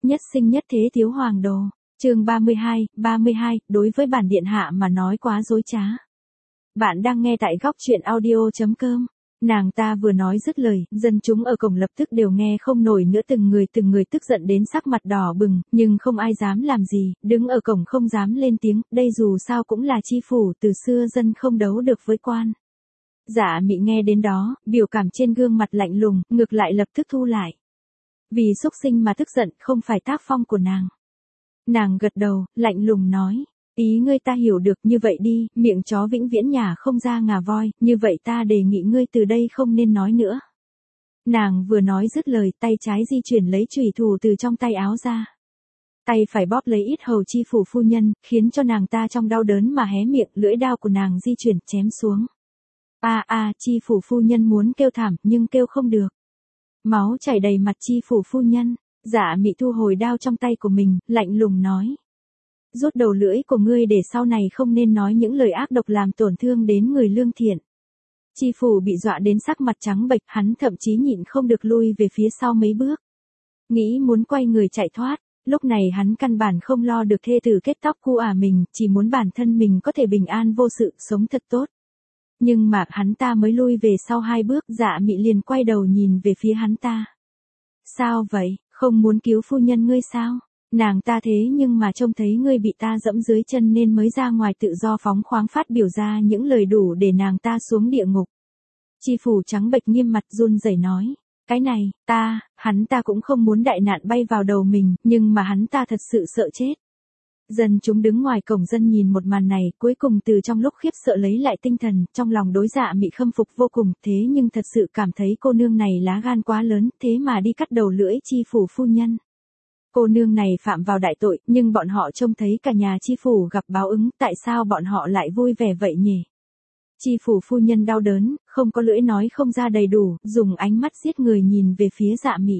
Nhất sinh nhất thế thiếu hoàng đồ. Chương 32, đối với bản điện hạ mà nói quá dối trá. Bạn đang nghe tại góc truyện audio.com. Nàng ta vừa nói dứt lời, dân chúng ở cổng lập tức đều nghe không nổi nữa, từng người tức giận đến sắc mặt đỏ bừng, nhưng không ai dám làm gì, đứng ở cổng không dám lên tiếng, đây dù sao cũng là chi phủ, từ xưa dân không đấu được với quan. Dạ Mị nghe đến đó, biểu cảm trên gương mặt lạnh lùng, ngược lại lập tức thu lại. Vì xúc sinh mà tức giận không phải tác phong của nàng. Nàng gật đầu, lạnh lùng nói. Ý ngươi ta hiểu được, như vậy đi, miệng chó vĩnh viễn nhả không ra ngà voi, như vậy ta đề nghị ngươi từ đây không nên nói nữa. Nàng vừa nói dứt lời, tay trái di chuyển lấy chùy thủ từ trong tay áo ra. Tay phải bóp lấy yết hầu chi phủ phu nhân, khiến cho nàng ta trong đau đớn mà hé miệng, lưỡi đao của nàng di chuyển chém xuống. Chi phủ phu nhân muốn kêu thảm, nhưng kêu không được. Máu chảy đầy mặt chi phủ phu nhân, Dạ Mị thu hồi đao trong tay của mình, lạnh lùng nói. Rút đầu lưỡi của ngươi để sau này không nên nói những lời ác độc làm tổn thương đến người lương thiện. Chi phủ bị dọa đến sắc mặt trắng bệch, hắn thậm chí nhịn không được lui về phía sau mấy bước. Nghĩ muốn quay người chạy thoát, lúc này hắn căn bản không lo được thê tử kết tóc cu mình, chỉ muốn bản thân mình có thể bình an vô sự, sống thật tốt. Nhưng mà hắn ta mới lui về sau 2 bước, Dạ Mị liền quay đầu nhìn về phía hắn ta. Sao vậy, không muốn cứu phu nhân ngươi sao? Nàng ta thế nhưng mà trông thấy ngươi bị ta dẫm dưới chân nên mới ra ngoài tự do phóng khoáng phát biểu ra những lời đủ để nàng ta xuống địa ngục. Chi phủ trắng bệch nghiêm mặt run rẩy nói. Cái này, hắn ta cũng không muốn đại nạn bay vào đầu mình, nhưng mà hắn ta thật sự sợ chết. Dân chúng đứng ngoài cổng dân nhìn một màn này, cuối cùng từ trong lúc khiếp sợ lấy lại tinh thần, trong lòng đối Dạ Mị khâm phục vô cùng, thế nhưng thật sự cảm thấy cô nương này lá gan quá lớn, thế mà đi cắt đầu lưỡi chi phủ phu nhân. Cô nương này phạm vào đại tội, nhưng bọn họ trông thấy cả nhà chi phủ gặp báo ứng, tại sao bọn họ lại vui vẻ vậy nhỉ? Chi phủ phu nhân đau đớn, không có lưỡi nói không ra đầy đủ, dùng ánh mắt giết người nhìn về phía Dạ Mị.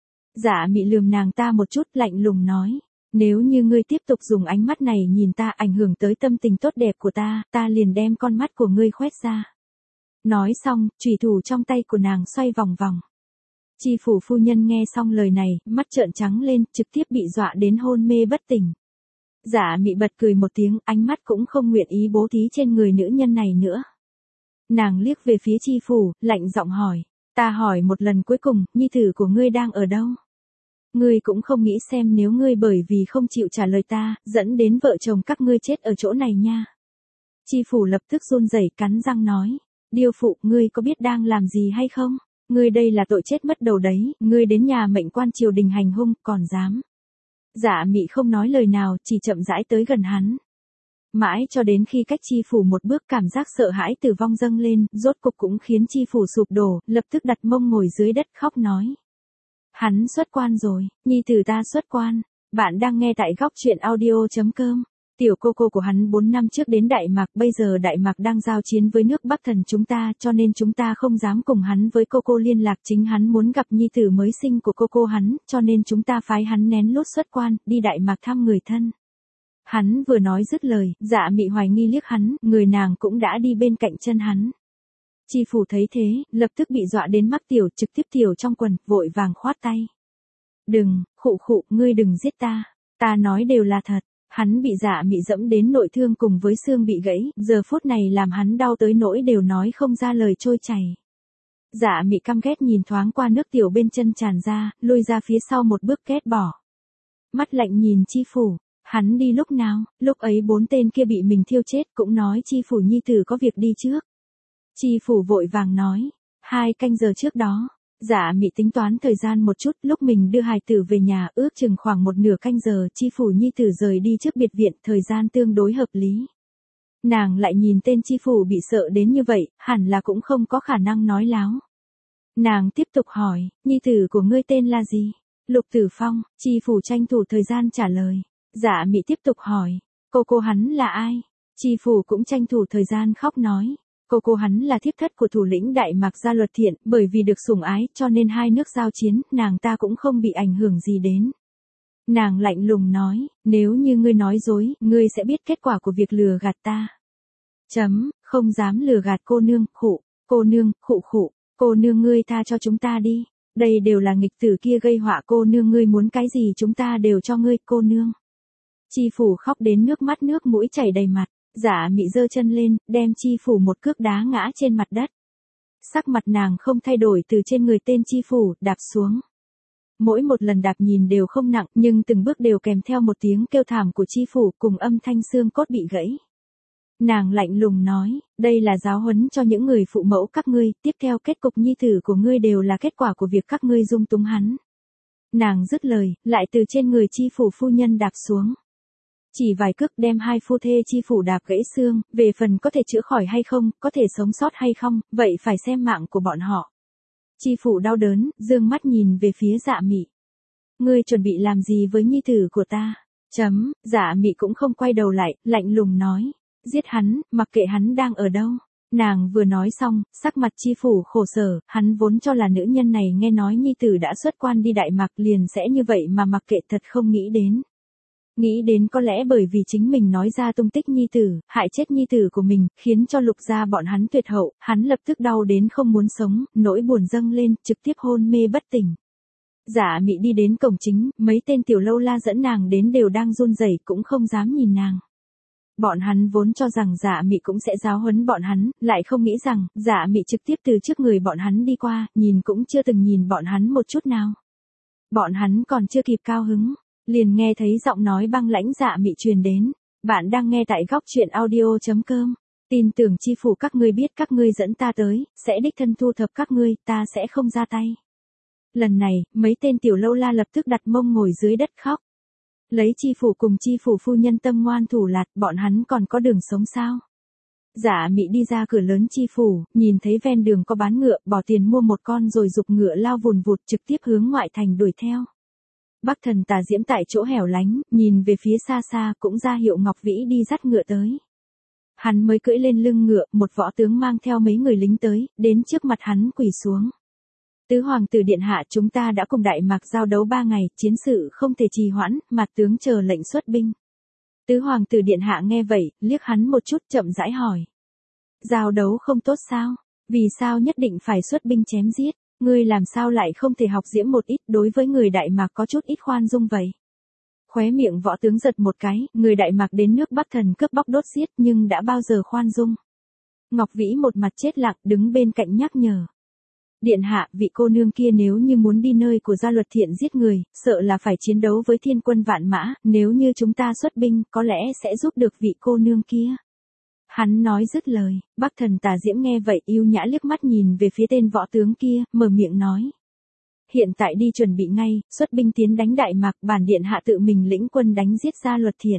Dạ Mị lườm nàng ta một chút, lạnh lùng nói. Nếu như ngươi tiếp tục dùng ánh mắt này nhìn ta, ảnh hưởng tới tâm tình tốt đẹp của ta liền đem con mắt của ngươi khoét ra. Nói xong, chùy thủ trong tay của nàng xoay vòng vòng. Chi phủ phu nhân nghe xong lời này, mắt trợn trắng lên, trực tiếp bị dọa đến hôn mê bất tỉnh. Dạ Mị bật cười một tiếng, ánh mắt cũng không nguyện ý bố thí trên người nữ nhân này nữa. Nàng liếc về phía chi phủ, lạnh giọng hỏi. Ta hỏi một lần cuối cùng, nhi tử của ngươi đang ở đâu? Ngươi cũng không nghĩ xem nếu ngươi bởi vì không chịu trả lời ta, dẫn đến vợ chồng các ngươi chết ở chỗ này nha. Chi phủ lập tức run rẩy cắn răng nói. Điêu phụ, ngươi có biết đang làm gì hay không? Ngươi đây là tội chết mất đầu đấy, ngươi đến nhà mệnh quan triều đình hành hung, còn dám. Dạ Mị không nói lời nào, chỉ chậm rãi tới gần hắn. Mãi cho đến khi cách chi phủ một bước, cảm giác sợ hãi tử vong dâng lên, rốt cục cũng khiến chi phủ sụp đổ, lập tức đặt mông ngồi dưới đất khóc nói. Hắn xuất quan rồi, nhi tử ta xuất quan. Bạn đang nghe tại góc truyện audio.com. Tiểu cô cô của hắn 4 năm trước đến Đại Mạc, bây giờ Đại Mạc đang giao chiến với nước Bắc Thần chúng ta, cho nên chúng ta không dám cùng hắn với cô liên lạc, chính hắn muốn gặp nhi tử mới sinh của cô hắn, cho nên chúng ta phái hắn lén lút xuất quan, đi Đại Mạc thăm người thân. Hắn vừa nói dứt lời, Dạ Mị hoài nghi liếc hắn, người nàng cũng đã đi bên cạnh chân hắn. Chi phủ thấy thế, lập tức bị dọa đến mắc tiểu, trực tiếp tiểu trong quần, vội vàng khoát tay. Đừng, ngươi đừng giết ta. Ta nói đều là thật. Hắn bị Dạ Mị dẫm đến nội thương cùng với xương bị gãy, giờ phút này làm hắn đau tới nỗi đều nói không ra lời trôi chảy. Dạ Mị căm ghét nhìn thoáng qua nước tiểu bên chân tràn ra, lui ra phía sau một bước ghét bỏ. Mắt lạnh nhìn chi phủ, hắn đi lúc nào, lúc ấy 4 tên kia bị mình thiêu chết, cũng nói chi phủ nhi tử có việc đi trước. Chi phủ vội vàng nói, 2 canh giờ trước đó. Dạ Mị tính toán thời gian một chút, lúc mình đưa hài tử về nhà, ước chừng khoảng 1/2 canh giờ, chi phủ nhi tử rời đi trước biệt viện, thời gian tương đối hợp lý. Nàng lại nhìn tên chi phủ bị sợ đến như vậy, hẳn là cũng không có khả năng nói láo. Nàng tiếp tục hỏi, nhi tử của ngươi tên là gì? Lục Tử Phong. Chi phủ tranh thủ thời gian trả lời. Dạ Mị tiếp tục hỏi, cô hắn là ai? Chi phủ cũng tranh thủ thời gian khóc nói. Cô hắn là thiếp thất của thủ lĩnh Đại Mạc Gia Luật Thiện, bởi vì được sủng ái, cho nên 2 nước giao chiến, nàng ta cũng không bị ảnh hưởng gì đến. Nàng lạnh lùng nói, nếu như ngươi nói dối, ngươi sẽ biết kết quả của việc lừa gạt ta. Không dám lừa gạt cô nương, cô nương, cô nương ngươi tha cho chúng ta đi. Đây đều là nghịch tử kia gây họa cô nương, ngươi muốn cái gì chúng ta đều cho ngươi cô nương. Chi phủ khóc đến nước mắt nước mũi chảy đầy mặt, Dạ Mị giơ chân lên, đem chi phủ một cước đá ngã trên mặt đất. Sắc mặt nàng không thay đổi từ trên người tên chi phủ, đạp xuống. Mỗi một lần đạp nhìn đều không nặng, nhưng từng bước đều kèm theo một tiếng kêu thảm của chi phủ cùng âm thanh xương cốt bị gãy. Nàng lạnh lùng nói, đây là giáo huấn cho những người phụ mẫu các ngươi, tiếp theo kết cục nhi tử của ngươi đều là kết quả của việc các ngươi dung túng hắn. Nàng dứt lời, lại từ trên người chi phủ phu nhân đạp xuống. Chỉ vài cước đem hai phu thê chi phủ đạp gãy xương, về phần có thể chữa khỏi hay không, có thể sống sót hay không, vậy phải xem mạng của bọn họ. Chi phủ đau đớn, dương mắt nhìn về phía Dạ Mị. Ngươi chuẩn bị làm gì với nhi tử của ta? Dạ Mị cũng không quay đầu lại, lạnh lùng nói. Giết hắn, mặc kệ hắn đang ở đâu. Nàng vừa nói xong, sắc mặt chi phủ khổ sở, hắn vốn cho là nữ nhân này nghe nói nhi tử đã xuất quan đi Đại Mạc liền sẽ như vậy mà mặc kệ, thật không nghĩ đến. Nghĩ đến có lẽ bởi vì chính mình nói ra tung tích nhi tử, hại chết nhi tử của mình, khiến cho Lục gia bọn hắn tuyệt hậu, hắn lập tức đau đến không muốn sống, nỗi buồn dâng lên, trực tiếp hôn mê bất tỉnh. Dạ Mị đi đến cổng chính, mấy tên tiểu lâu la dẫn nàng đến đều đang run rẩy, cũng không dám nhìn nàng. Bọn hắn vốn cho rằng Dạ Mị cũng sẽ giáo huấn bọn hắn, lại không nghĩ rằng, Dạ Mị trực tiếp từ trước người bọn hắn đi qua, nhìn cũng chưa từng nhìn bọn hắn một chút nào. Bọn hắn còn chưa kịp cao hứng, liền nghe thấy giọng nói băng lãnh Dạ Mị truyền đến. Bạn đang nghe tại góc truyện audio.com. Tin tưởng chi phủ các ngươi biết các ngươi dẫn ta tới, sẽ đích thân thu thập các ngươi, ta sẽ không ra tay. Lần này, mấy tên tiểu lâu la lập tức đặt mông ngồi dưới đất khóc. Lấy chi phủ cùng chi phủ phu nhân tâm ngoan thủ lạt, bọn hắn còn có đường sống sao? Dạ Mị đi ra cửa lớn chi phủ, nhìn thấy ven đường có bán ngựa, bỏ tiền mua một con rồi giục ngựa lao vùn vụt trực tiếp hướng ngoại thành đuổi theo. Bắc Thần Tà Diễm tại chỗ hẻo lánh, nhìn về phía xa xa cũng ra hiệu Ngọc Vĩ đi dắt ngựa tới. Hắn mới cưỡi lên lưng ngựa, một võ tướng mang theo mấy người lính tới, đến trước mặt hắn quỳ xuống. Tứ hoàng tử điện hạ, chúng ta đã cùng Đại Mạc giao đấu 3 ngày, chiến sự không thể trì hoãn, mặt tướng chờ lệnh xuất binh. Tứ hoàng tử điện hạ nghe vậy, liếc hắn một chút chậm rãi hỏi. Giao đấu không tốt sao? Vì sao nhất định phải xuất binh chém giết? Ngươi làm sao lại không thể học Diễm một ít, đối với người Đại Mạc có chút ít khoan dung vậy? Khóe miệng võ tướng giật một cái, người Đại Mạc đến nước Bắc Thần cướp bóc đốt giết nhưng đã bao giờ khoan dung? Ngọc Vĩ một mặt chết lặng đứng bên cạnh nhắc nhở. Điện hạ, vị cô nương kia nếu như muốn đi nơi của gia luật thiện giết người, sợ là phải chiến đấu với thiên quân vạn mã, nếu như chúng ta xuất binh, có lẽ sẽ giúp được vị cô nương kia. Hắn nói dứt lời, Bắc Thần Tà Diễm nghe vậy yêu nhã liếc mắt nhìn về phía tên võ tướng kia, mở miệng nói. Hiện tại đi chuẩn bị ngay, xuất binh tiến đánh Đại Mạc, bản điện hạ tự mình lĩnh quân đánh giết gia luật thiện.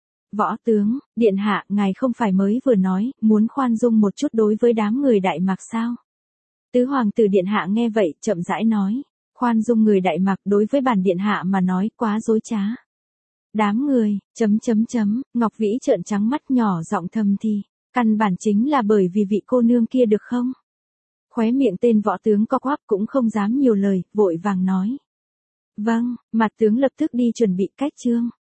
Võ tướng, điện hạ, ngài không phải mới vừa nói, muốn khoan dung một chút đối với đám người Đại Mạc sao? Tứ hoàng tử điện hạ nghe vậy, chậm rãi nói, khoan dung người Đại Mạc đối với bản điện hạ mà nói quá dối trá. Đám người, Ngọc Vĩ trợn trắng mắt nhỏ giọng thầm thì, căn bản chính là bởi vì vị cô nương kia được không? Khóe miệng tên võ tướng co quắp cũng không dám nhiều lời, vội vàng nói. Vâng, mặt tướng lập tức đi chuẩn bị cách chương.